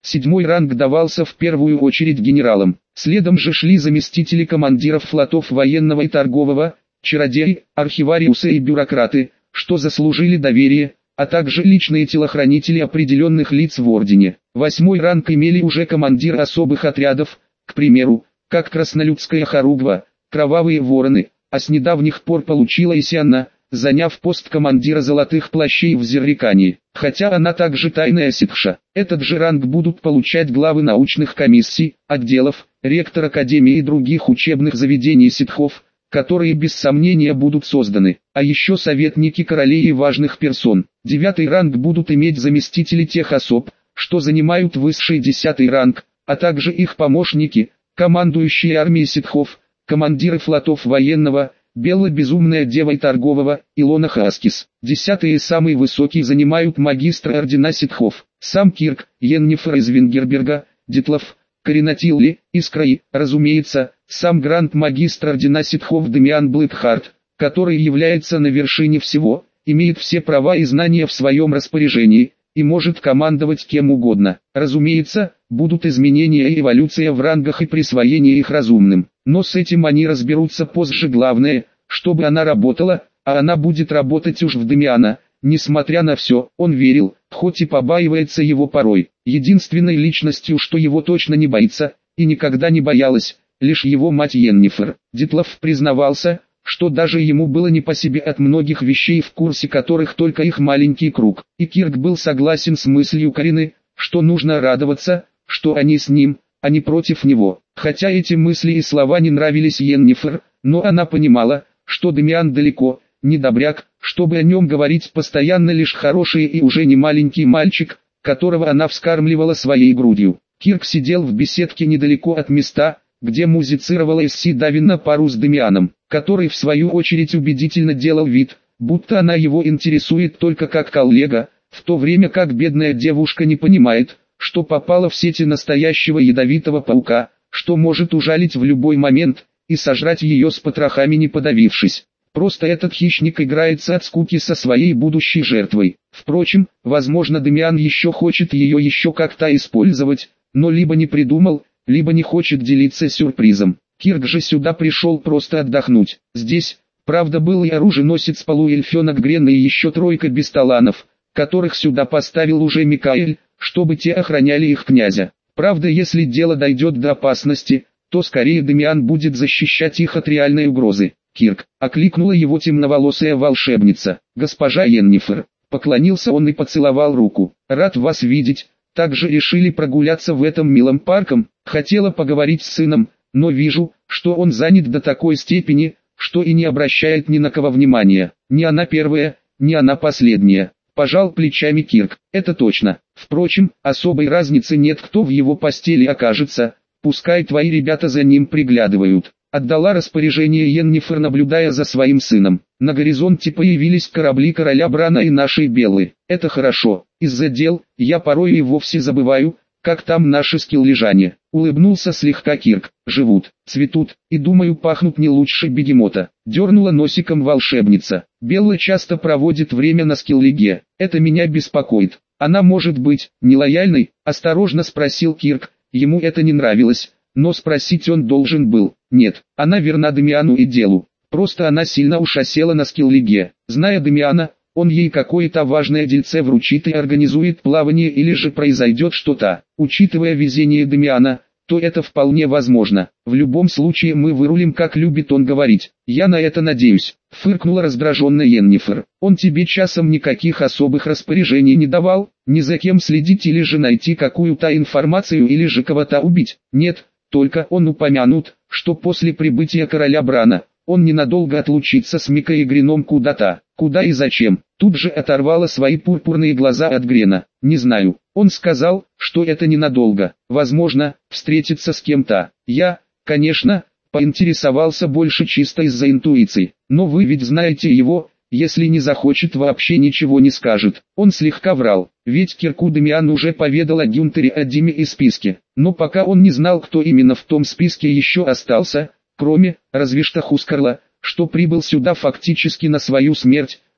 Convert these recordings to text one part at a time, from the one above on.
Седьмой ранг давался в первую очередь генералам. Следом же шли заместители командиров флотов военного и торгового, чародеи, архивариусы и бюрократы, что заслужили доверие, а также личные телохранители определенных лиц в ордене. Восьмой ранг имели уже командиры особых отрядов, к примеру, как Краснолюдская хоругва, Кровавые вороны, а с недавних пор получила и Сианна, заняв пост командира золотых плащей в Зеррикании. Хотя она также тайная ситха. Этот же ранг будут получать главы научных комиссий, отделов, ректор академии и других учебных заведений ситхов, которые без сомнения будут созданы, а еще советники королей и важных персон. Девятый ранг будут иметь заместители тех особ, что занимают высший 10-й ранг, а также их помощники, командующие армией ситхов, командиры флотов военного, Белла Безумная Дева и торгового, Илона Хаскис. 10-й и самый высокий занимают магистры ордена ситхов, сам Кирк, Йеннифер из Вингерберга, Дитлов, Каринатилли, Искраи, разумеется, сам гранд-магистр ордена ситхов Демиан Блэкхарт, который является на вершине всего, имеет все права и знания в своем распоряжении, и может командовать кем угодно. Разумеется, будут изменения и эволюция в рангах и присвоение их разумным, но с этим они разберутся позже. Главное, чтобы она работала, а она будет работать уж в Демиана. Несмотря на все, он верил, хоть и побаивается его порой. Единственной личностью, что его точно не боится, и никогда не боялась, лишь его мать Йеннифер. Дитлов признавался, что даже ему было не по себе от многих вещей, в курсе которых только их маленький круг. И Кирк был согласен с мыслью Карины, что нужно радоваться, что они с ним, а не против него. Хотя эти мысли и слова не нравились Йеннифер, но она понимала, что Демиан далеко не добряк, чтобы о нем говорить постоянно лишь хороший и уже не маленький мальчик, которого она вскармливала своей грудью. Кирк сидел в беседке недалеко от места, где музицировала Эсси Давин на пару с Демианом, который в свою очередь убедительно делал вид, будто она его интересует только как коллега, в то время как бедная девушка не понимает, что попала в сети настоящего ядовитого паука, что может ужалить в любой момент и сожрать ее с потрохами не подавившись. Просто этот хищник играется от скуки со своей будущей жертвой. Впрочем, возможно, Демиан еще хочет ее еще как-то использовать, но либо не придумал, либо не хочет делиться сюрпризом. Кирк же сюда пришел просто отдохнуть. Здесь, правда, был и оруженосец полуэльфенок Грен и еще тройка бесталанов, которых сюда поставил уже Микаэль, чтобы те охраняли их князя. Правда, если дело дойдет до опасности, то скорее Демиан будет защищать их от реальной угрозы. Кирк, окликнула его темноволосая волшебница. Госпожа Йеннифер. Поклонился он и поцеловал руку. Рад вас видеть. Также решили прогуляться в этом милом парком. Хотела поговорить с сыном, но вижу, что он занят до такой степени, что и не обращает ни на кого внимания. Не она первая, не она последняя. Пожал плечами Кирк. Это точно. Впрочем, особой разницы нет, кто в его постели окажется. Пускай твои ребята за ним приглядывают. Отдала распоряжение Йеннифер, наблюдая за своим сыном. На горизонте появились корабли короля Брана и нашей Беллы. Это хорошо. Из-за дел, я порой и вовсе забываю, как там наши скиллежане. Улыбнулся слегка Кирк. Живут, цветут, и думаю пахнут не лучше бегемота. Дернула носиком волшебница. Белла часто проводит время на скиллеге. Это меня беспокоит. Она может быть нелояльной? Осторожно спросил Кирк. Ему это не нравилось, но спросить он должен был. Нет, она верна Демиану и делу. Просто она сильно уж осела на скиллеге. Зная Демиана, он ей какое-то важное дельце вручит и организует плавание, или же произойдет что-то. Учитывая везение Демиана, то это вполне возможно. В любом случае мы вырулим, как любит он говорить. Я на это надеюсь. Фыркнула раздраженно Йеннифер. Он тебе часом никаких особых распоряжений не давал? Ни за кем следить или же найти какую-то информацию или же кого-то убить? Нет, только он упомянут, что после прибытия короля Брана, он ненадолго отлучится с Микой и Греном куда-то. Куда и зачем? Тут же оторвала свои пурпурные глаза от Грена. Не знаю. Он сказал, что это ненадолго. Возможно, встретиться с кем-то. Я, конечно, поинтересовался больше чисто из-за интуиции. Но вы ведь знаете его, если не захочет, вообще ничего не скажет. Он слегка врал, ведь Кирку Демиан уже поведал о Гюнтере Адиме и списке. Но пока он не знал, кто именно в том списке еще остался, кроме, разве что Хускарла, что прибыл сюда фактически на свою смерть,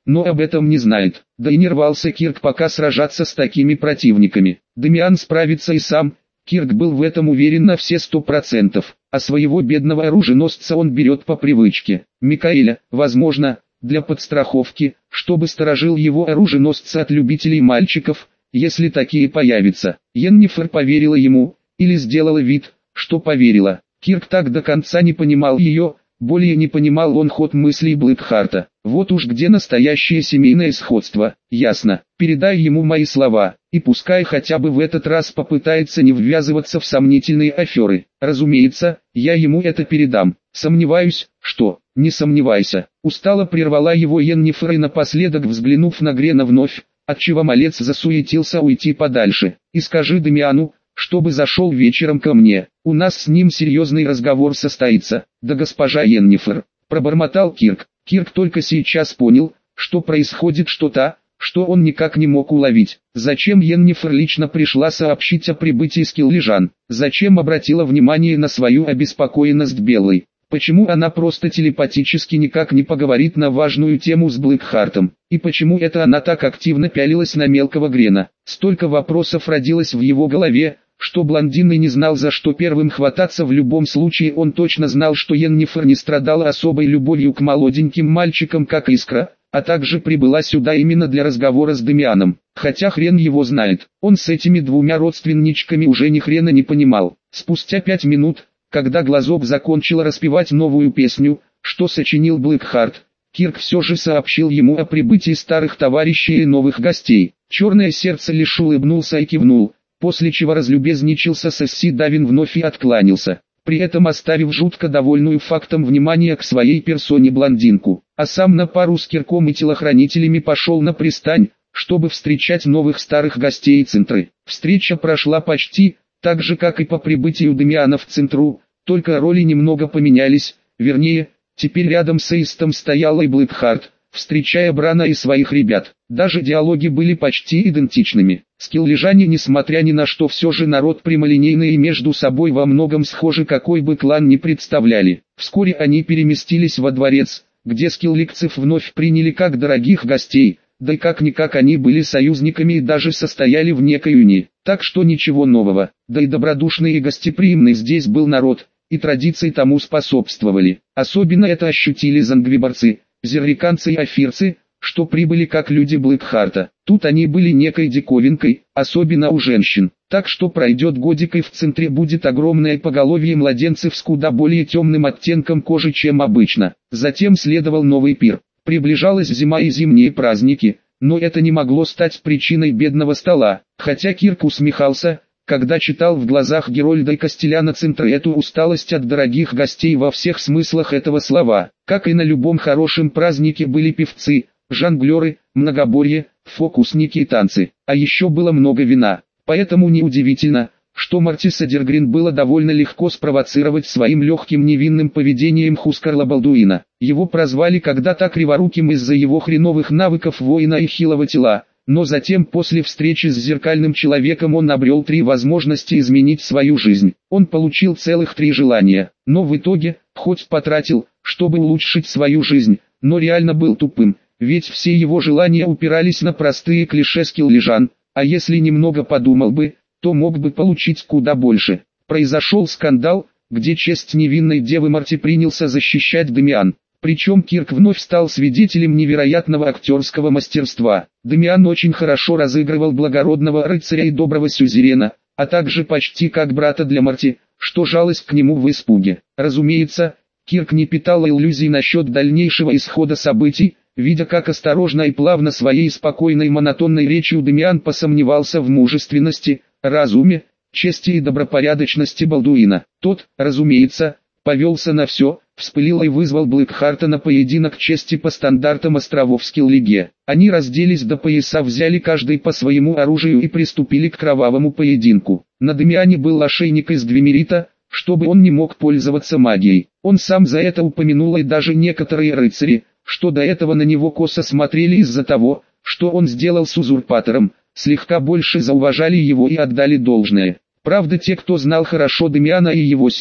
но об этом не знает. Да и не рвался Кирк пока сражаться с такими противниками. Дамиан справится и сам, Кирк был в этом уверен на все 100%, а своего бедного оруженосца он берет по привычке. Микаэля, возможно, для подстраховки, чтобы сторожил его оруженосца от любителей мальчиков, если такие появятся. Йеннифер поверила ему, или сделала вид, что поверила. Кирк так до конца не понимал ее, более не понимал он ход мыслей Блэкхарта. Вот уж где настоящее семейное сходство. Ясно. Передай ему мои слова, и пускай хотя бы в этот раз попытается не ввязываться в сомнительные аферы. Разумеется, я ему это передам. Сомневаюсь, что... Не сомневайся. Устало прервала его Йеннифер и напоследок взглянув на Грена вновь, отчего малец засуетился уйти подальше. И скажи Дамиану, чтобы зашел вечером ко мне. У нас с ним серьезный разговор состоится. Да госпожа Йеннифер, пробормотал Кирк. Кирк только сейчас понял, что происходит что-то, что он никак не мог уловить. Зачем Йеннифер лично пришла сообщить о прибытии Скиллижан? Зачем обратила внимание на свою обеспокоенность Белой? Почему она просто телепатически никак не поговорит на важную тему с Блэкхартом? И почему это она так активно пялилась на мелкого Грена? Столько вопросов родилось в его голове, что блондин и не знал, за что первым хвататься. В любом случае он точно знал, что Йеннифер не страдала особой любовью к молоденьким мальчикам, как Искра, а также прибыла сюда именно для разговора с Дамианом. Хотя хрен его знает, он с этими двумя родственничками уже ни хрена не понимал. Спустя 5 минут, когда Глазок закончила распевать новую песню, что сочинил Блэкхарт, Кирк все же сообщил ему о прибытии старых товарищей и новых гостей. Черное сердце лишь улыбнулся и кивнул, после чего разлюбезничался с Эсси Давин вновь и откланялся, при этом оставив жутко довольную фактом внимания к своей персоне блондинку, а сам на пару с Кирком и телохранителями пошел на пристань, чтобы встречать новых старых гостей Центры. Встреча прошла почти так же, как и по прибытию Дамиана в Центру, только роли немного поменялись, вернее, теперь рядом с Эйстом стоял и Блэкхарт, встречая Брана и своих ребят. Даже диалоги были почти идентичными. Скиллижане, несмотря ни на что, все же народ прямолинейный и между собой во многом схожи, какой бы клан ни представляли. Вскоре они переместились во дворец, где скилликцев вновь приняли как дорогих гостей, да и как-никак они были союзниками и даже состояли в некой унии. Так что ничего нового, да и добродушный и гостеприимный здесь был народ, и традиции тому способствовали. Особенно это ощутили зангвиборцы, зерриканцы и афирцы, что прибыли как люди Блэкхарта. Тут они были некой диковинкой, особенно у женщин. Так что пройдет годик и в Центре будет огромное поголовье младенцев с куда более темным оттенком кожи, чем обычно. Затем следовал новый пир. Приближалась зима и зимние праздники, но это не могло стать причиной бедного стола. Хотя Кирк усмехался, когда читал в глазах Герольда и Костеляна Центра эту усталость от дорогих гостей во всех смыслах этого слова. Как и на любом хорошем празднике были певцы, жонглеры, многоборье, фокусники и танцы. А еще было много вина. Поэтому неудивительно, что Мартиса Дергрин было довольно легко спровоцировать своим легким невинным поведением Хускарла Балдуина. Его прозвали когда-то криворуким из-за его хреновых навыков воина и хилого тела, но затем после встречи с зеркальным человеком он обрел 3 возможности изменить свою жизнь. Он получил целых 3 желания, но в итоге, хоть потратил, чтобы улучшить свою жизнь, но реально был тупым, ведь все его желания упирались на простые клише скиллижан, а если немного подумал бы, то мог бы получить куда больше. Произошел скандал, где честь невинной девы Марти принялся защищать Дамиан. Причем Кирк вновь стал свидетелем невероятного актерского мастерства. Дамиан очень хорошо разыгрывал благородного рыцаря и доброго сюзерена, а также почти как брата для Марти, что жалость к нему в испуге. Разумеется, Кирк не питал иллюзий насчет дальнейшего исхода событий, видя как осторожно и плавно своей спокойной монотонной речью Дамиан посомневался в мужественности, разуме, чести и добропорядочности Балдуина. Тот, разумеется, повелся на все, вспылил и вызвал Блэкхарта на поединок чести по стандартам островов Скиллиге. Они разделись до пояса, взяли каждый по своему оружию и приступили к кровавому поединку. На Дамиане был ошейник из двемерита, чтобы он не мог пользоваться магией. Он сам за это упомянул, и даже некоторые рыцари, что до этого на него косо смотрели из-за того, что он сделал с узурпатором, слегка больше зауважали его и отдали должное. Правда, те, кто знал хорошо Дамиана и его силы,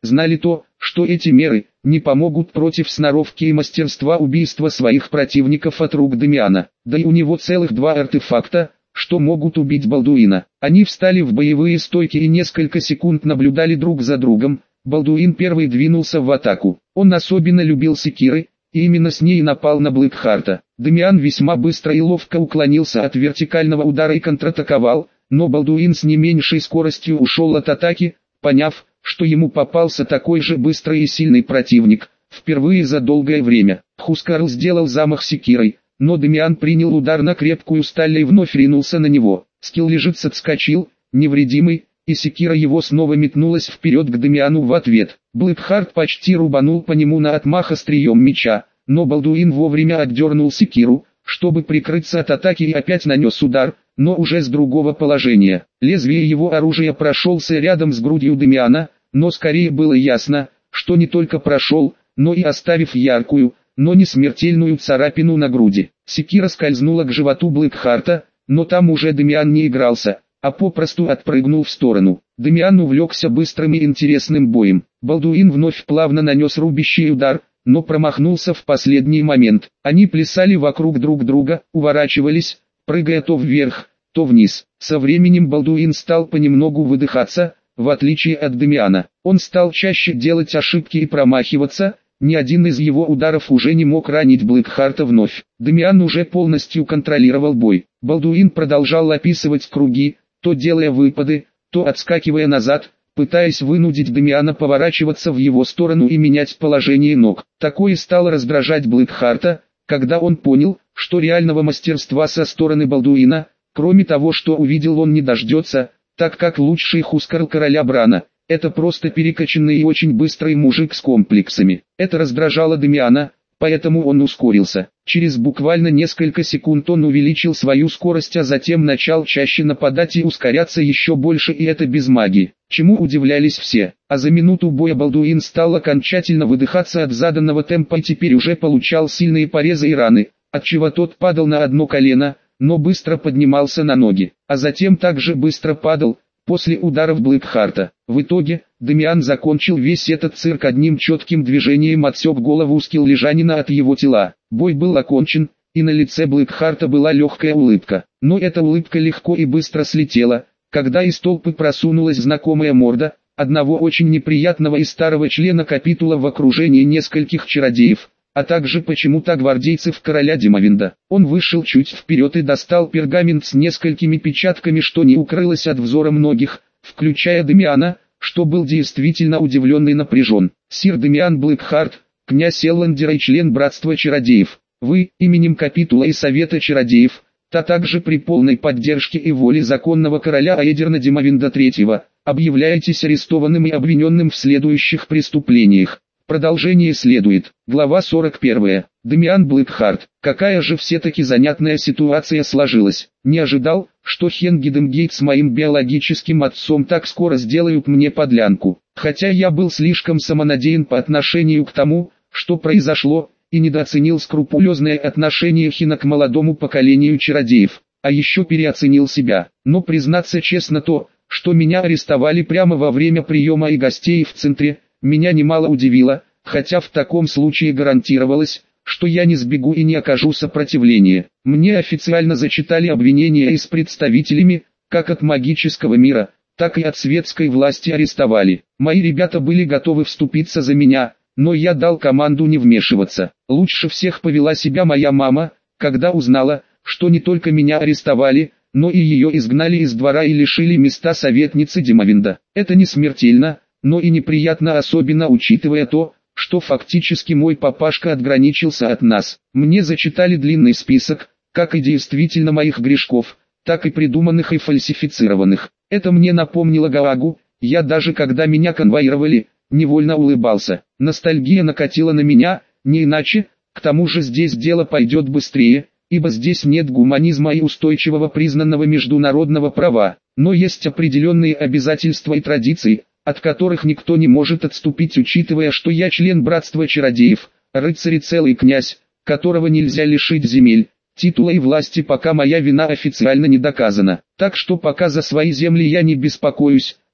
знали то, что эти меры не помогут против сноровки и мастерства убийства своих противников от рук Дамиана. Да и у него целых 2 артефакта, что могут убить Балдуина. Они встали в боевые стойки и несколько секунд наблюдали друг за другом. Балдуин первый двинулся в атаку. Он особенно любил секиры, и именно с ней напал на Блэкхарта. Дамиан весьма быстро и ловко уклонился от вертикального удара и контратаковал, но Балдуин с не меньшей скоростью ушел от атаки, поняв, что ему попался такой же быстрый и сильный противник, впервые за долгое время. Хускарл сделал замах секирой, но Дамиан принял удар на крепкую сталь и вновь ринулся на него. Скиллежец отскочил, невредимый, и секира его снова метнулась вперед к Дамиану в ответ. Блэкхарт почти рубанул по нему на отмах острием меча, но Балдуин вовремя отдернул секиру, чтобы прикрыться от атаки, и опять нанес удар, но уже с другого положения. Лезвие его оружия прошелся рядом с грудью Дамиана, но скорее было ясно, что не только прошел, но и оставив яркую, но не смертельную царапину на груди. Секира скользнула к животу Блэкхарта, но там уже Дамиан не игрался, а попросту отпрыгнул в сторону. Дамиан увлекся быстрым и интересным боем. Балдуин вновь плавно нанес рубящий удар, но промахнулся в последний момент. Они плясали вокруг друг друга, уворачивались, прыгая то вверх, то вниз. Со временем Балдуин стал понемногу выдыхаться, в отличие от Дамиана. Он стал чаще делать ошибки и промахиваться, ни один из его ударов уже не мог ранить Блэкхарта вновь. Дамиан уже полностью контролировал бой. Балдуин продолжал описывать круги, то делая выпады, то отскакивая назад, пытаясь вынудить Дамиана поворачиваться в его сторону и менять положение ног. Такое стало раздражать Блэкхарта, когда он понял, что реального мастерства со стороны Балдуина, кроме того, что увидел, он не дождется, так как лучший Хускарл короля Брана — это просто перекачанный и очень быстрый мужик с комплексами. Это раздражало Дамиана, поэтому он ускорился. Через буквально несколько секунд он увеличил свою скорость, а затем начал чаще нападать и ускоряться еще больше, и это без магии, чему удивлялись все. А за минуту боя Балдуин стал окончательно выдыхаться от заданного темпа и теперь уже получал сильные порезы и раны, отчего тот падал на одно колено, но быстро поднимался на ноги, а затем также быстро падал, после ударов Блэкхарта. В итоге, Дамиан закончил весь этот цирк одним четким движением, отсек голову скиллежанина от его тела. Бой был окончен, и на лице Блэкхарта была легкая улыбка. Но эта улыбка легко и быстро слетела, когда из толпы просунулась знакомая морда одного очень неприятного и старого члена капитула в окружении нескольких чародеев, а также почему-то гвардейцев короля Димовинда. Он вышел чуть вперед и достал пергамент с несколькими печатками, что не укрылось от взора многих, включая Дамиана, что был действительно удивлен и напряжен. «Сир Дамиан Блэкхарт, князь Элландера и член Братства Чародеев, вы, именем капитула и Совета Чародеев, а также при полной поддержке и воле законного короля Аэдерна Димовинда III, объявляетесь арестованным и обвиненным в следующих преступлениях». Продолжение следует. Глава 41. Дамиан Блэкхарт. Какая же все-таки занятная ситуация сложилась. Не ожидал, что Хенгидемгейт с моим биологическим отцом так скоро сделают мне подлянку. Хотя я был слишком самонадеян по отношению к тому, что произошло, и недооценил скрупулезное отношение Хина к молодому поколению чародеев. А еще переоценил себя. Но признаться честно, то, что меня арестовали прямо во время приема и гостей в центре, меня немало удивило, хотя в таком случае гарантировалось, что я не сбегу и не окажу сопротивления. Мне официально зачитали обвинения и с представителями, как от магического мира, так и от светской власти арестовали. Мои ребята были готовы вступиться за меня, но я дал команду не вмешиваться. Лучше всех повела себя моя мама, когда узнала, что не только меня арестовали, но и ее изгнали из двора и лишили места советницы Димовинда. Это не смертельно, но и неприятно, особенно учитывая то, что фактически мой папашка отграничился от нас. Мне зачитали длинный список, как и действительно моих грешков, так и придуманных и фальсифицированных. Это мне напомнило Гаагу, я даже когда меня конвоировали, невольно улыбался. Ностальгия накатила на меня, не иначе, к тому же здесь дело пойдет быстрее, ибо здесь нет гуманизма и устойчивого признанного международного права, но есть определенные обязательства и традиции, от которых никто не может отступить, учитывая, что я член Братства Чародеев, рыцарь и целый князь, которого нельзя лишить земель, титула и власти, пока моя вина официально не доказана. Так что пока за свои земли я не беспокоюсь,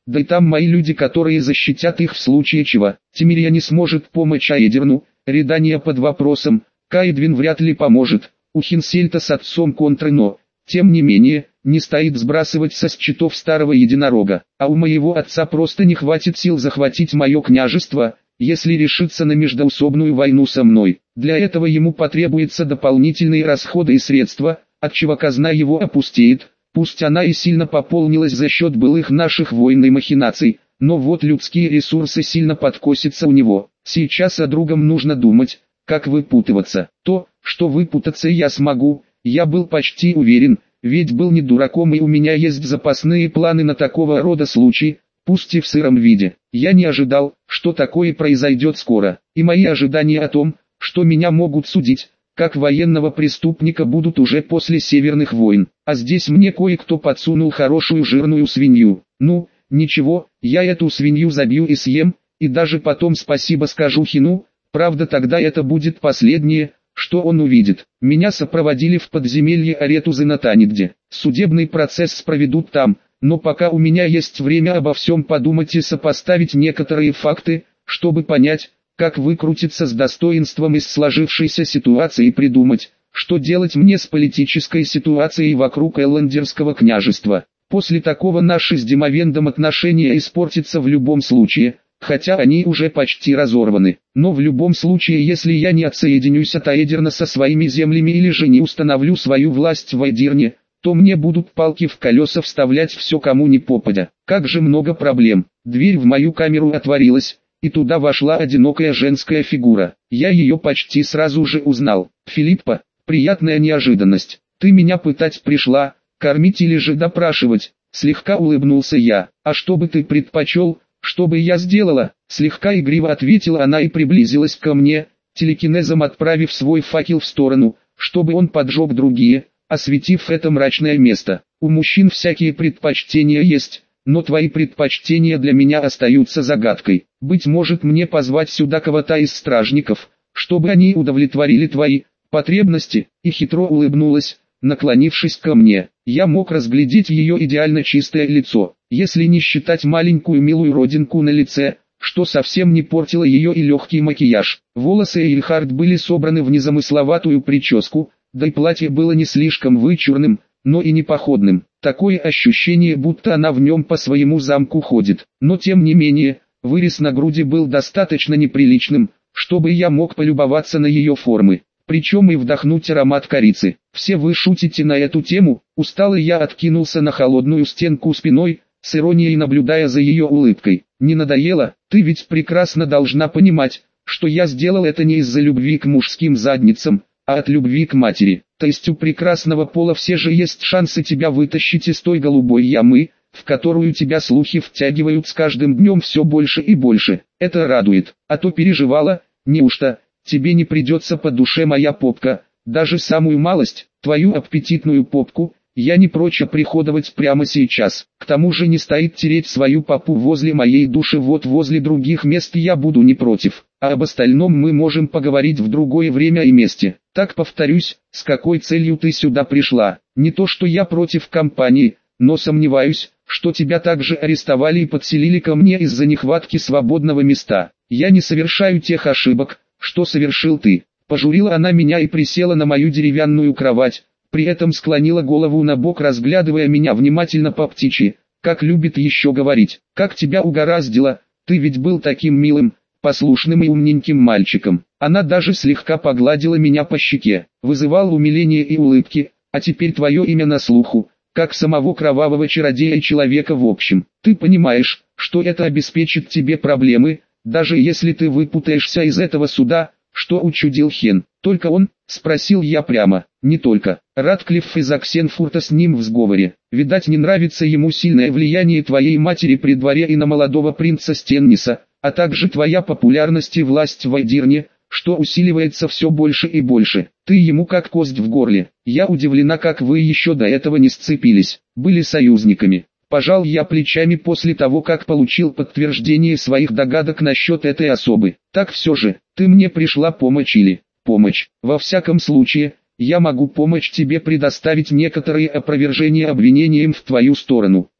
да и там мои люди, которые защитят их в случае чего. Тимирия не сможет помочь Аэдерну, Редания под вопросом, Каэдвин вряд ли поможет, у Хинсельта с отцом контры, но, тем не менее, не стоит сбрасывать со счетов старого единорога, а у моего отца просто не хватит сил захватить мое княжество, если решится на междоусобную войну со мной. Для этого ему потребуются дополнительные расходы и средства, отчего казна его опустеет, пусть она и сильно пополнилась за счет былых наших войн и махинаций, но вот людские ресурсы сильно подкосятся у него. Сейчас о другом нужно думать, как выпутываться. То, что выпутаться я смогу, я был почти уверен, ведь был не дураком и у меня есть запасные планы на такого рода случай, пусть и в сыром виде. Я не ожидал, что такое произойдет скоро, и мои ожидания о том, что меня могут судить, как военного преступника, будут уже после Северных войн. А здесь мне кое-кто подсунул хорошую жирную свинью. Ну, ничего, я эту свинью забью и съем, и даже потом спасибо скажу Хину, правда тогда это будет последнее, что он увидит. Меня сопроводили в подземелье Аретузы на Танигде. Судебный процесс проведут там, но пока у меня есть время обо всем подумать и сопоставить некоторые факты, чтобы понять, как выкрутиться с достоинством из сложившейся ситуации и придумать, что делать мне с политической ситуацией вокруг Элландерского княжества. После такого наши с Димовендом отношения испортятся в любом случае, хотя они уже почти разорваны. Но в любом случае, если я не отсоединюсь от Аэдерна со своими землями или же не установлю свою власть в Аэдирне, то мне будут палки в колеса вставлять все кому ни попадя. Как же много проблем. Дверь в мою камеру отворилась, и туда вошла одинокая женская фигура. Я ее почти сразу же узнал. Филиппа, приятная неожиданность. Ты меня пытать пришла, кормить или же допрашивать? Слегка улыбнулся я. А что бы ты предпочел, чтобы я сделала? Слегка игриво ответила она и приблизилась ко мне, телекинезом отправив свой факел в сторону, чтобы он поджег другие, осветив это мрачное место. У мужчин всякие предпочтения есть, но твои предпочтения для меня остаются загадкой. Быть может, мне позвать сюда кого-то из стражников, чтобы они удовлетворили твои потребности, и хитро улыбнулась, наклонившись ко мне. Я мог разглядеть ее идеально чистое лицо, если не считать маленькую милую родинку на лице, что совсем не портило ее и легкий макияж. Волосы Эйльхард были собраны в незамысловатую прическу, да и платье было не слишком вычурным, но и не походным. Такое ощущение, будто она в нем по своему замку ходит. Но тем не менее, вырез на груди был достаточно неприличным, чтобы я мог полюбоваться на ее формы, причем и вдохнуть аромат корицы. Все вы шутите на эту тему? Усталый я откинулся на холодную стенку спиной, с иронией наблюдая за ее улыбкой. Не надоело? Ты ведь прекрасно должна понимать, что я сделал это не из-за любви к мужским задницам, а от любви к матери. То есть у прекрасного пола все же есть шансы тебя вытащить из той голубой ямы, в которую тебя слухи втягивают с каждым днем все больше и больше. Это радует. А то переживала, неужто тебе не придется по душе моя попка, даже самую малость, твою аппетитную попку, я не прочь оприходовать прямо сейчас. К тому же не стоит тереть свою попу возле моей души, вот возле других мест я буду не против. А об остальном мы можем поговорить в другое время и месте. Так повторюсь, с какой целью ты сюда пришла? Не то что я против компании, но сомневаюсь, что тебя также арестовали и подселили ко мне из-за нехватки свободного места. Я не совершаю тех ошибок, что совершил ты. Пожурила она меня и присела на мою деревянную кровать, при этом склонила голову на бок, разглядывая меня внимательно по птичьи, как любит еще говорить. Как тебя угораздило, ты ведь был таким милым, послушным и умненьким мальчиком. Она даже слегка погладила меня по щеке, вызывал умиление и улыбки, а теперь твое имя на слуху, как самого кровавого чародея и человека в общем. Ты понимаешь, что это обеспечит тебе проблемы, даже если ты выпутаешься из этого суда, что учудил Хен. Только он? Спросил я прямо. Не только. Ратклифф из Оксенфурта с ним в сговоре. Видать, не нравится ему сильное влияние твоей матери при дворе и на молодого принца Стенниса, а также твоя популярность и власть в Аэдирне, что усиливается все больше и больше. Ты ему как кость в горле. Я удивлена, как вы еще до этого не сцепились, были союзниками. Пожал я плечами после того, как получил подтверждение своих догадок насчет этой особы. Так все же, ты мне пришла помочь или... Помощь. Во всяком случае, я могу помочь тебе предоставить некоторые опровержения обвинениям в твою сторону.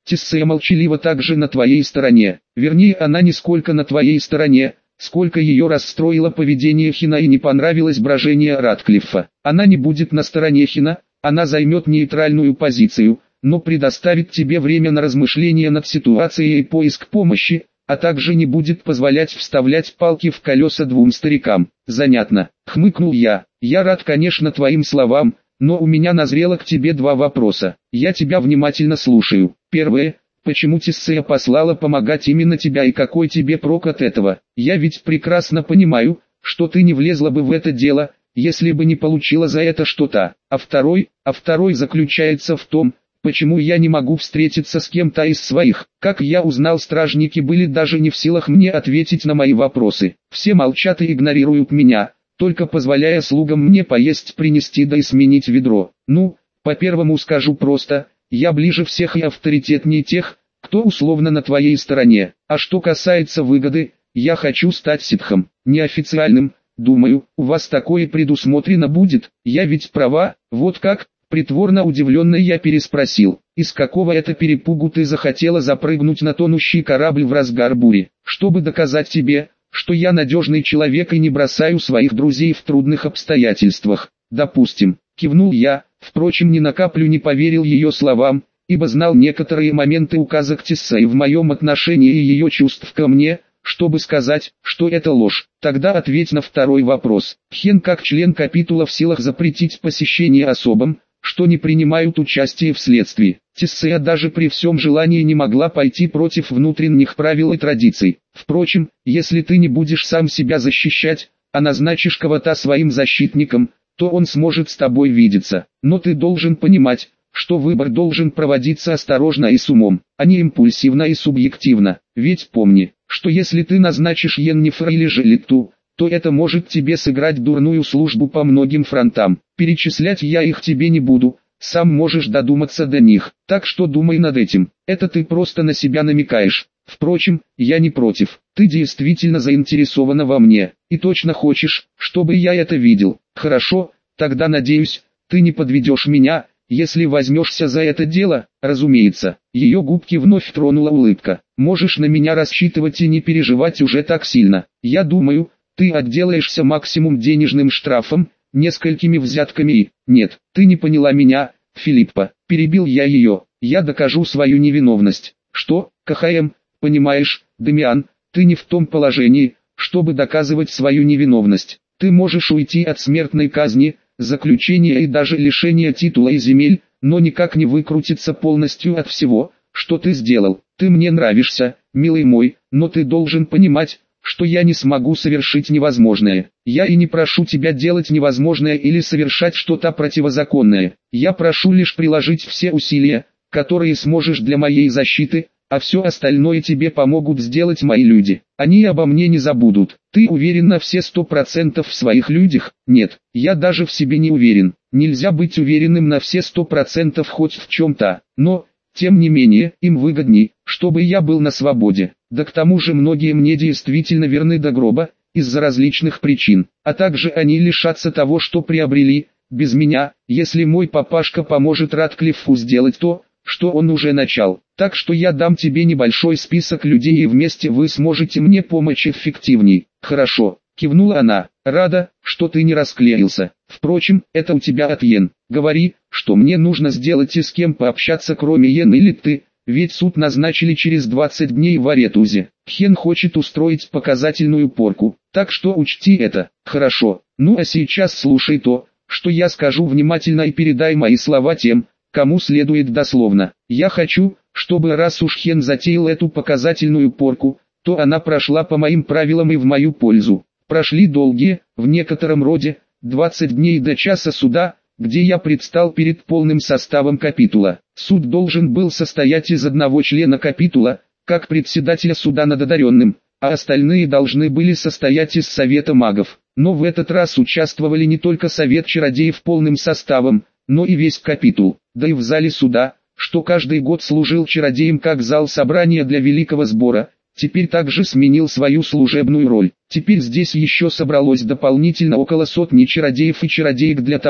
Тиссея молчаливо также на твоей стороне. Вернее, она не сколько на твоей стороне, сколько ее расстроило поведение Хина и не понравилось брожение Ратклиффа. Она не будет на стороне Хина, она займет нейтральную позицию, но предоставит тебе время на размышления над ситуацией и поиск помощи, а также не будет позволять вставлять палки в колеса двум старикам. Занятно, хмыкнул я. Я рад, конечно, твоим словам, но у меня назрело к тебе два вопроса. Я тебя внимательно слушаю. Первое. Почему Тиссея послала помогать именно тебя и какой тебе прок от этого? Я ведь прекрасно понимаю, что ты не влезла бы в это дело, если бы не получила за это что-то. А второй заключается в том, почему я не могу встретиться с кем-то из своих. Как я узнал, стражники были даже не в силах мне ответить на мои вопросы. Все молчат и игнорируют меня, только позволяя слугам мне поесть, принести да и сменить ведро. Ну, по первому скажу просто, я ближе всех и авторитетнее тех, кто условно на твоей стороне. А что касается выгоды, я хочу стать ситхом, неофициальным. Думаю, у вас такое предусмотрено будет, я ведь права, вот как? Притворно удивленный я переспросил, из какого это перепугу ты захотела запрыгнуть на тонущий корабль в разгар бури, чтобы доказать тебе, что я надежный человек и не бросаю своих друзей в трудных обстоятельствах. Допустим, кивнул я, впрочем ни на каплю не поверил ее словам, ибо знал некоторые моменты указок Тиссеи в моем отношении и ее чувств ко мне, чтобы сказать, что это ложь. Тогда ответь на второй вопрос. Хен как член капитула в силах запретить посещение особам, что не принимают участие в следствии. Тиссея даже при всем желании не могла пойти против внутренних правил и традиций. Впрочем, если ты не будешь сам себя защищать, а назначишь кого-то своим защитником, то он сможет с тобой видеться. Но ты должен понимать, что выбор должен проводиться осторожно и с умом, а не импульсивно и субъективно. Ведь помни, что если ты назначишь Йеннифер или же Литту, то это может тебе сыграть дурную службу по многим фронтам. Перечислять я их тебе не буду, сам можешь додуматься до них. Так что думай над этим, это ты просто на себя намекаешь. Впрочем, я не против, ты действительно заинтересована во мне, и точно хочешь, чтобы я это видел. Хорошо, тогда надеюсь, ты не подведешь меня, если возьмешься за это дело, разумеется. Ее губки вновь тронула улыбка. Можешь на меня рассчитывать и не переживать уже так сильно. Я думаю, ты отделаешься максимум денежным штрафом, несколькими взятками и... Нет, ты не поняла меня, Филиппа, перебил я ее. Я докажу свою невиновность. Что, КХМ, понимаешь, Дамиан, ты не в том положении, чтобы доказывать свою невиновность. Ты можешь уйти от смертной казни, заключения и даже лишения титула и земель, но никак не выкрутиться полностью от всего, что ты сделал. Ты мне нравишься, милый мой, но ты должен понимать, что я не смогу совершить невозможное. Я и не прошу тебя делать невозможное или совершать что-то противозаконное. Я прошу лишь приложить все усилия, которые сможешь для моей защиты, а все остальное тебе помогут сделать мои люди. Они обо мне не забудут. Ты уверен на все 100% в своих людях? Нет, я даже в себе не уверен. Нельзя быть уверенным на все 100% хоть в чем-то, но... Тем не менее, им выгодней, чтобы я был на свободе. Да к тому же многие мне действительно верны до гроба, из-за различных причин. А также они лишатся того, что приобрели, без меня, если мой папашка поможет Ратклиффу сделать то, что он уже начал. Так что я дам тебе небольшой список людей и вместе вы сможете мне помочь эффективней. Хорошо, кивнула она. Рада, что ты не расклеился. Впрочем, это у тебя от Йен. Говори, что мне нужно сделать и с кем пообщаться кроме Йен или ты, ведь суд назначили через 20 дней в Аретузе. Хен хочет устроить показательную порку, так что учти это. Хорошо, ну а сейчас слушай то, что я скажу внимательно и передай мои слова тем, кому следует дословно. Я хочу, чтобы раз уж Хен затеял эту показательную порку, то она прошла по моим правилам и в мою пользу. Прошли долгие, в некотором роде, 20 дней до часа суда, где я предстал перед полным составом капитула. Суд должен был состоять из одного члена капитула, как председателя суда над одаренным, а остальные должны были состоять из совета магов. Но в этот раз участвовали не только совет чародеев полным составом, но и весь капитул, да и в зале суда, что каждый год служил чародеем как зал собрания для великого сбора, теперь также сменил свою служебную роль. Теперь здесь еще собралось дополнительно около сотни чародеев и чародеек для того,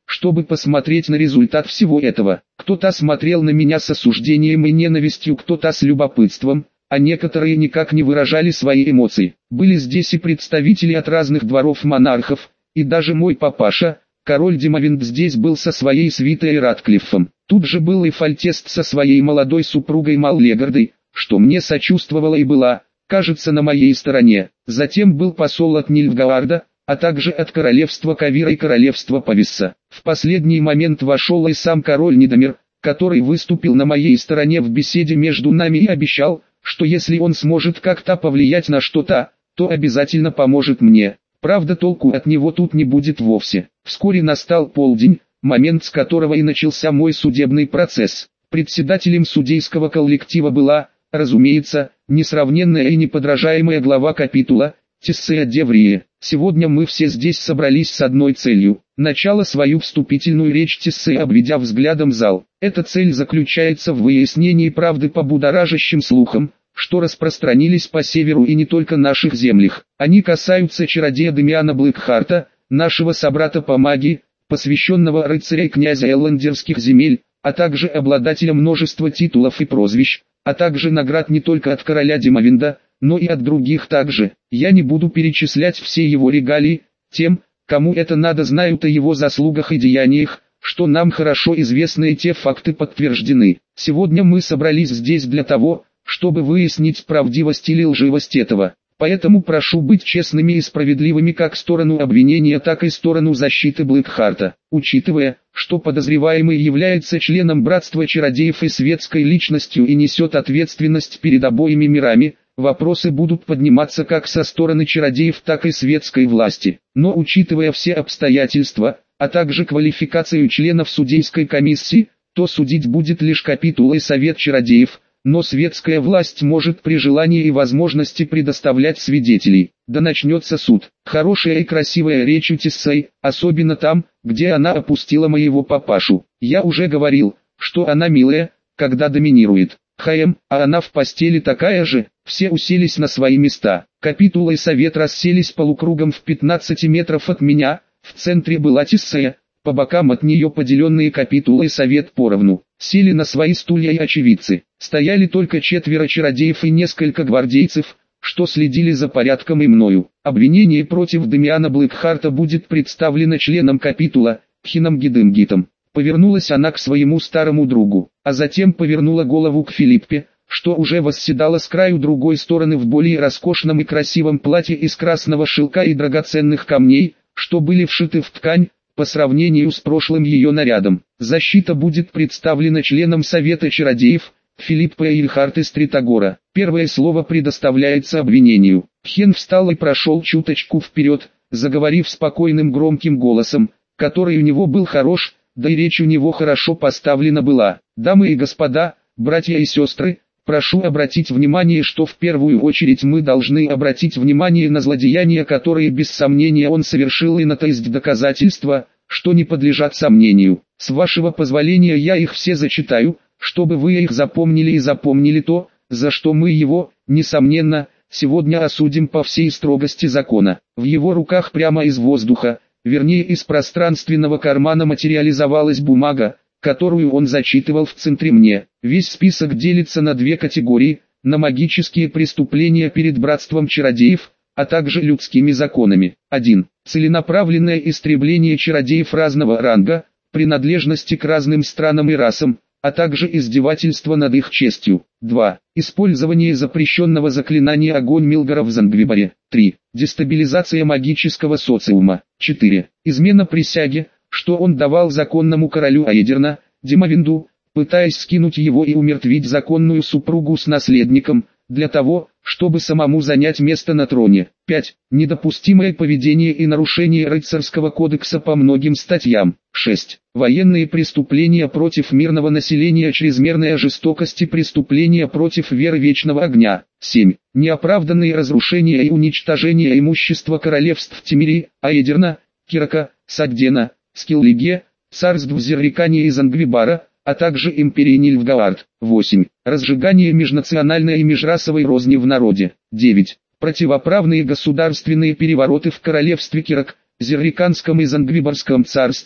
чтобы посмотреть на результат всего этого. Кто-то смотрел на меня с осуждением и ненавистью, кто-то с любопытством, а некоторые никак не выражали свои эмоции. Были здесь и представители от разных дворов монархов, и даже мой папаша, король Димовинд, здесь был со своей свитой и Ратклиффом. Тут же был и Фальтест со своей молодой супругой Маллегардой, что мне сочувствовала и была, кажется, на моей стороне. Затем был посол от Нильфгаарда, а также от королевства Кавира и королевства Пависса. В последний момент вошел и сам король Недомир, который выступил на моей стороне в беседе между нами и обещал, что если он сможет как-то повлиять на что-то, то обязательно поможет мне. Правда, толку от него тут не будет вовсе. Вскоре настал полдень, момент, с которого и начался мой судебный процесс. Председателем судейского коллектива была, разумеется, несравненная и неподражаемая глава капитула, Тессея Деврия. Сегодня мы все здесь собрались с одной целью. Начала свою вступительную речь Тессея, обведя взглядом зал. Эта цель заключается в выяснении правды по будоражащим слухам, что распространились по северу и не только наших землях. Они касаются чародея Демиана Блэкхарта, нашего собрата по магии, посвященного рыцаря и князя Элландерских земель, а также обладателя множества титулов и прозвищ, а также наград не только от короля Димовинда, но и от других также. Я не буду перечислять все его регалии, тем, кому это надо, знают о его заслугах и деяниях, что нам хорошо известны и те факты подтверждены. Сегодня мы собрались здесь для того, чтобы выяснить правдивость или лживость этого. Поэтому прошу быть честными и справедливыми как в сторону обвинения, так и в сторону защиты Блэкхарта. Учитывая, что подозреваемый является членом братства чародеев и светской личностью и несет ответственность перед обоими мирами, вопросы будут подниматься как со стороны чародеев, так и светской власти. Но учитывая все обстоятельства, а также квалификацию членов судейской комиссии, то судить будет лишь капитула и совет чародеев, но светская власть может при желании и возможности предоставлять свидетелей. Да начнется суд. Хорошая и красивая речь у Тессеи, особенно там, где она опустила моего папашу. Я уже говорил, что она милая, когда доминирует. А она в постели такая же. Все уселись на свои места. Капитула и совет расселись полукругом в 15 метров от меня. В центре была Тессея, по бокам от нее поделенные капитула и совет поровну. Сели на свои стулья и очевидцы. Стояли только 4 чародеев и несколько гвардейцев, что следили за порядком и мною. Обвинение против Демиана Блэкхарта будет представлено членом капитула, Хином Гидемгитом. Повернулась она к своему старому другу, а затем повернула голову к Филиппе, что уже восседала с краю другой стороны в более роскошном и красивом платье из красного шелка и драгоценных камней, что были вшиты в ткань, по сравнению с прошлым ее нарядом. Защита будет представлена членом Совета чародеев, Филиппа Эйльхарт из Тритагора. Первое слово предоставляется обвинению. Хен встал и прошел чуточку вперед, заговорив спокойным громким голосом, который у него был хорош, да и речь у него хорошо поставлена была. «Дамы и господа, братья и сестры, прошу обратить внимание, что в первую очередь мы должны обратить внимание на злодеяния, которые без сомнения он совершил, и на то есть доказательства, что не подлежат сомнению. С вашего позволения я их все зачитаю, чтобы вы их запомнили и запомнили то, за что мы его, несомненно, сегодня осудим по всей строгости закона». В его руках прямо из воздуха, вернее из пространственного кармана, материализовалась бумага, которую он зачитывал в центре мне. Весь список делится на 2 категории: на магические преступления перед братством чародеев, а также людскими законами. 1. Целенаправленное истребление чародеев разного ранга, принадлежности к разным странам и расам, а также издевательство над их честью. 2. Использование запрещенного заклинания огонь Милгора в Зангвиборе. 3. Дестабилизация магического социума. 4. Измена присяге, что он давал законному королю Аэдерна, Димовинду, пытаясь скинуть его и умертвить законную супругу с наследником, для того, чтобы самому занять место на троне. 5. Недопустимое поведение и нарушение рыцарского кодекса по многим статьям. 6. Военные преступления против мирного населения, чрезмерная жестокость и преступления против веры вечного огня. 7. Неоправданные разрушения и уничтожение имущества королевств Тимири, Аэдерна, Кирака, Сагдена, Скиллиге, царств Зеррикания и Зангвибара, а также империи Нильфгаард. 8. Разжигание межнациональной и межрасовой розни в народе. 9. Противоправные государственные перевороты в королевстве Кирак, Зерриканском и Зангвибарском царствах,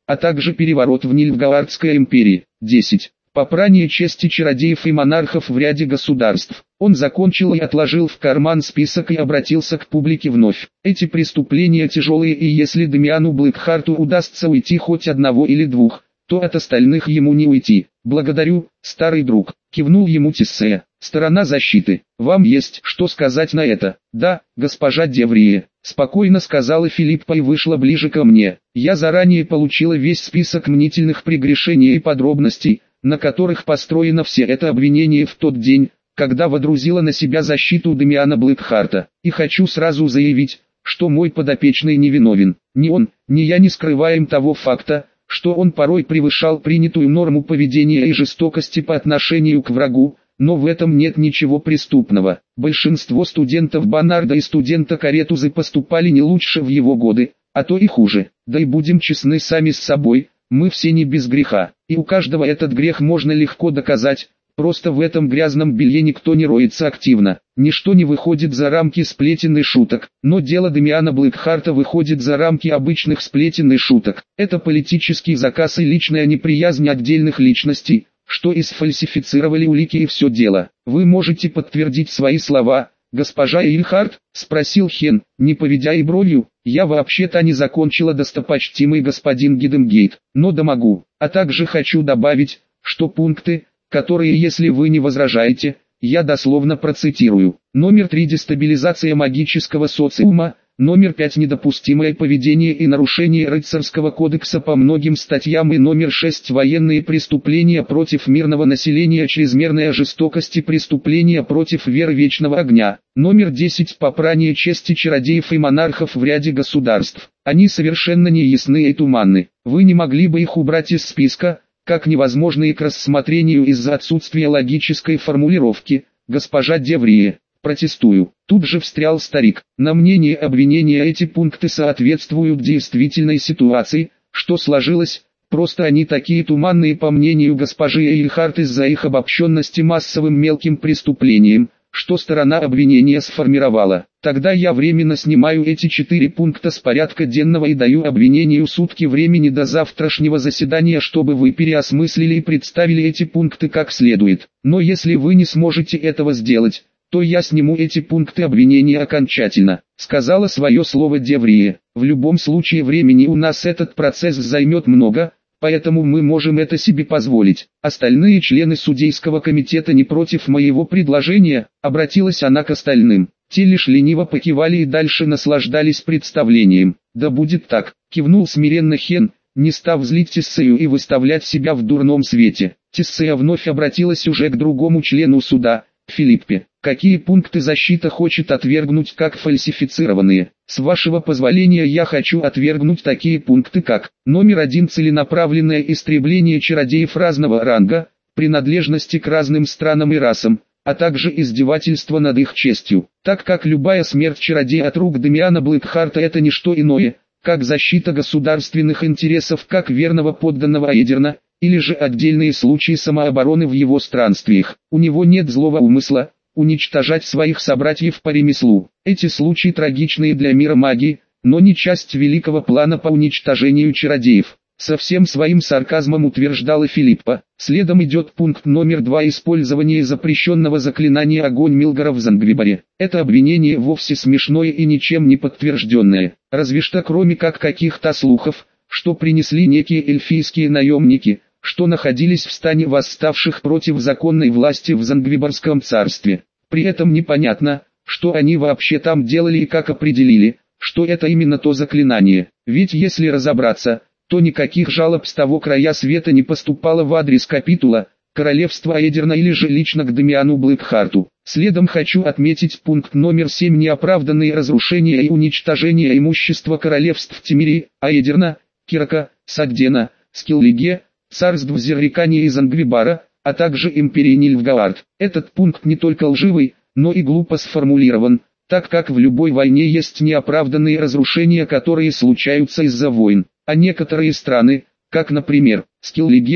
а также переворот в Нильфгаардской империи. 10. Попрание чести чародеев и монархов в ряде государств. Он закончил и отложил в карман список и обратился к публике вновь. Эти преступления тяжелые, и если Дамиану Блэкхарту удастся уйти хоть одного или двух, то от остальных ему не уйти. «Благодарю, старый друг», — кивнул ему Тиссея. «Сторона защиты, вам есть что сказать на это?» «Да, госпожа Деврие», — спокойно сказала Филиппа и вышла ближе ко мне. «Я заранее получила весь список мнительных прегрешений и подробностей, на которых построено все это обвинение в тот день, когда водрузила на себя защиту Дамиана Блэкхарта. И хочу сразу заявить, что мой подопечный невиновен. Ни он, ни я не скрываем того факта, что он порой превышал принятую норму поведения и жестокости по отношению к врагу, но в этом нет ничего преступного. Большинство студентов Бонарда и студента Каретузы поступали не лучше в его годы, а то и хуже. Да и будем честны сами с собой, мы все не без греха, и у каждого этот грех можно легко доказать. Просто в этом грязном белье никто не роется активно, ничто не выходит за рамки сплетен и шуток, но дело Дамиана Блэкхарта выходит за рамки обычных сплетен и шуток. Это политический заказ и личная неприязнь отдельных личностей, что и сфальсифицировали улики и все дело. «Вы можете подтвердить свои слова, госпожа Эйльхарт?» — спросил Хен, не поведя и бровью. «Я вообще-то не закончила, достопочтимый господин Гидемгейт, но да могу, а также хочу добавить, что пункты, которые, если вы не возражаете, я дословно процитирую. Номер 3 – дестабилизация магического социума, номер 5 – недопустимое поведение и нарушение рыцарского кодекса по многим статьям и номер 6 – военные преступления против мирного населения, чрезмерная жестокость и преступления против веры вечного огня. Номер 10 – попрание чести чародеев и монархов в ряде государств. Они совершенно неясны и туманны. Вы не могли бы их убрать из списка, как невозможные к рассмотрению из-за отсутствия логической формулировки, госпожа Деврие, протестую. Тут же встрял старик. На мнение обвинения эти пункты соответствуют действительной ситуации, что сложилось, просто они такие туманные по мнению госпожи Эйльхарт из-за их обобщенности массовым мелким преступлением, что сторона обвинения сформировала. Тогда я временно снимаю эти 4 пункта с порядка денного и даю обвинению сутки времени до завтрашнего заседания, чтобы вы переосмыслили и представили эти пункты как следует. Но если вы не сможете этого сделать, то я сниму эти пункты обвинения окончательно», — сказала свое слово Деврие. «В любом случае времени у нас этот процесс займет много, поэтому мы можем это себе позволить. Остальные члены судейского комитета не против моего предложения», — обратилась она к остальным. Те лишь лениво покивали и дальше наслаждались представлением. «Да будет так», — кивнул смиренно Хен, не став злить Тиссею и выставлять себя в дурном свете. Тиссея вновь обратилась уже к другому члену суда, Филиппе. «Какие пункты защита хочет отвергнуть как фальсифицированные? С вашего позволения я хочу отвергнуть такие пункты как: номер 1 – целенаправленное истребление чародеев разного ранга, принадлежности к разным странам и расам, а также издевательство над их честью, так как любая смерть чародея от рук Дамиана Блэкхарта – это не что иное, как защита государственных интересов как верного подданного Аэдерна, или же отдельные случаи самообороны в его странствиях. У него нет злого умысла уничтожать своих собратьев по ремеслу. Эти случаи трагичные для мира магии, но не часть великого плана по уничтожению чародеев», — со всем своим сарказмом утверждала Филиппа. Следом идет пункт номер 2 – использование запрещенного заклинания «Огонь Милгора» в Зангвиборе. Это обвинение вовсе смешное и ничем не подтвержденное, разве что кроме как каких-то слухов, что принесли некие эльфийские наемники, что находились в стане восставших против законной власти в Зангвиборском царстве. При этом непонятно, что они вообще там делали и как определили, что это именно то заклинание. Ведь если разобраться, то никаких жалоб с того края света не поступало в адрес капитула, королевства Аэдерна или же лично к Дамиану Блэкхарту. Следом хочу отметить пункт номер 7 – неоправданные разрушения и уничтожение имущества королевств Тимирии, Аэдерна, Кирака, Сагдена, Скиллиге, царств Зеррикания и Зангвибара, а также империи Нильфгаард. Этот пункт не только лживый, но и глупо сформулирован, так как в любой войне есть неоправданные разрушения, которые случаются из-за войн, а некоторые страны, как, например, Скиллиге,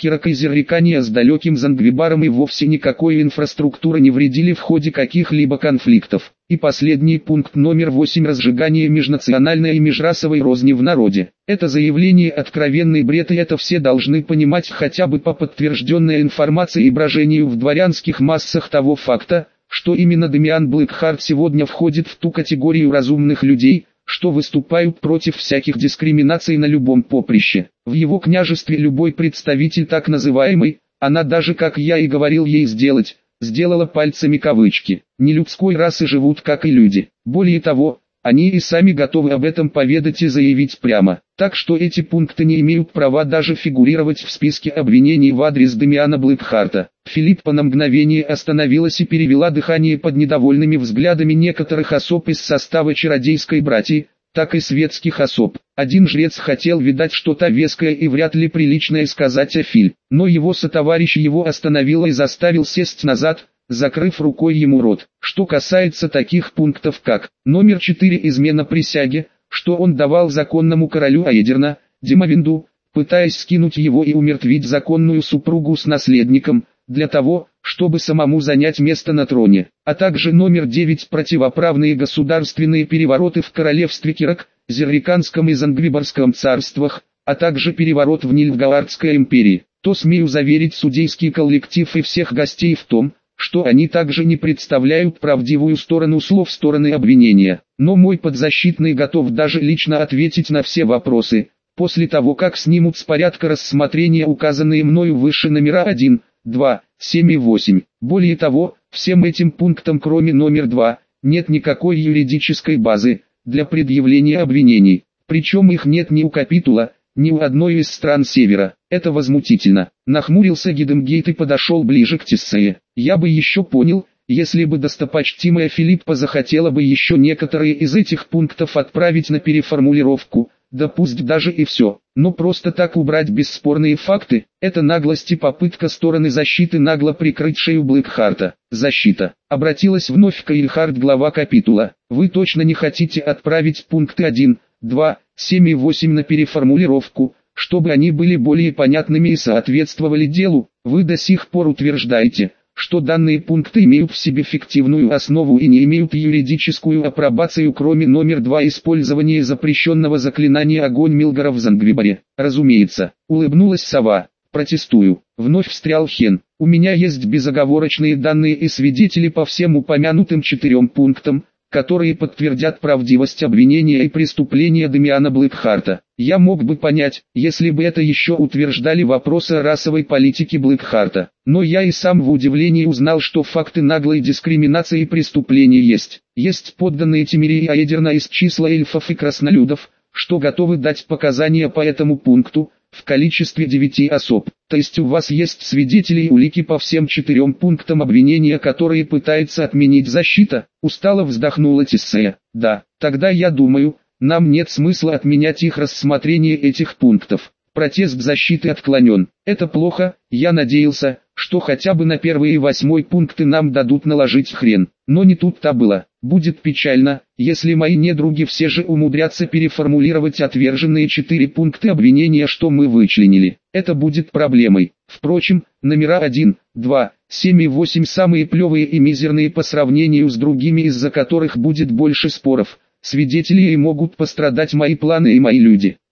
Кирак и Зеррикания с далеким Зангвибаром и вовсе никакой инфраструктуры не вредили в ходе каких-либо конфликтов. И последний пункт номер 8: разжигание межнациональной и межрасовой розни в народе. Это заявление откровенный бред, и это все должны понимать хотя бы по подтвержденной информации и брожению в дворянских массах того факта, что именно Дамиан Блэкхарт сегодня входит в ту категорию разумных людей, что выступают против всяких дискриминаций на любом поприще. В его княжестве любой представитель так называемой, она даже, как я и говорил ей сделать, сделала пальцами кавычки, нелюдской расы живут как и люди. Более того, они и сами готовы об этом поведать и заявить прямо. Так что эти пункты не имеют права даже фигурировать в списке обвинений в адрес Дамиана Блэкхарта. Филиппа на мгновение остановилась и перевела дыхание под недовольными взглядами некоторых особ из состава чародейской братьи, так и светских особ. Один жрец хотел видать что-то веское и вряд ли приличное сказать о Филь, но его сотоварищ его остановил и заставил сесть назад, закрыв рукой ему рот. Что касается таких пунктов как номер 4: измена присяге, что он давал законному королю Аэдерна, Димовинду, пытаясь скинуть его и умертвить законную супругу с наследником, для того, чтобы самому занять место на троне, а также номер 9: противоправные государственные перевороты в королевстве Кирак, Зерриканском и Зангвибарском царствах, а также переворот в Нильфгаардской империи, то смею заверить судейский коллектив и всех гостей в том, что они также не представляют правдивую сторону слов стороны обвинения. Но мой подзащитный готов даже лично ответить на все вопросы, после того как снимут с порядка рассмотрения указанные мною выше номера 1, 2, 7 и 8. Более того, всем этим пунктам кроме номер 2, нет никакой юридической базы для предъявления обвинений, причем их нет ни у капитула, ни у одной из стран Севера. Это возмутительно. Нахмурился Гидемгейт и подошел ближе к Тессее. Я бы еще понял, если бы достопочтимая Филиппа захотела бы еще некоторые из этих пунктов отправить на переформулировку, да пусть даже и все. Но просто так убрать бесспорные факты, это наглость и попытка стороны защиты нагло прикрыть шею Блэкхарта. Защита. Обратилась вновь к Эйльхард глава капитула. Вы точно не хотите отправить пункты 1, 2, 7 и 8 на переформулировку, чтобы они были более понятными и соответствовали делу? Вы до сих пор утверждаете, что данные пункты имеют в себе фиктивную основу и не имеют юридическую апробацию, кроме номер 2: использование запрещенного заклинания огонь Милгара в Зангвибаре. Разумеется, улыбнулась сова. Протестую. Вновь встрял Хен. У меня есть безоговорочные данные и свидетели по всем упомянутым 4 пунктам, которые подтвердят правдивость обвинения и преступления Дамиана Блэкхарта. Я мог бы понять, если бы это еще утверждали вопросы о расовой политике Блэкхарта. Но я и сам в удивлении узнал, что факты наглой дискриминации и преступлений есть. Есть подданные Тимирии Аэдерна из числа эльфов и краснолюдов, что готовы дать показания по этому пункту, в количестве 9 особ. То есть у вас есть свидетели и улики по всем 4 пунктам обвинения, которые пытается отменить защита? Устало вздохнула Тессея. Да, тогда я думаю, нам нет смысла отменять их рассмотрение этих пунктов. Протест защиты отклонен. Это плохо, я надеялся, что хотя бы на первые 8 пункты нам дадут наложить хрен. Но не тут-то было. Будет печально, если мои недруги все же умудрятся переформулировать отверженные 4 пункты обвинения, что мы вычленили. Это будет проблемой. Впрочем, номера 1, 2, 7 и 8 самые плевые и мизерные по сравнению с другими, из-за которых будет больше споров. Свидетели и могут пострадать мои планы и мои люди.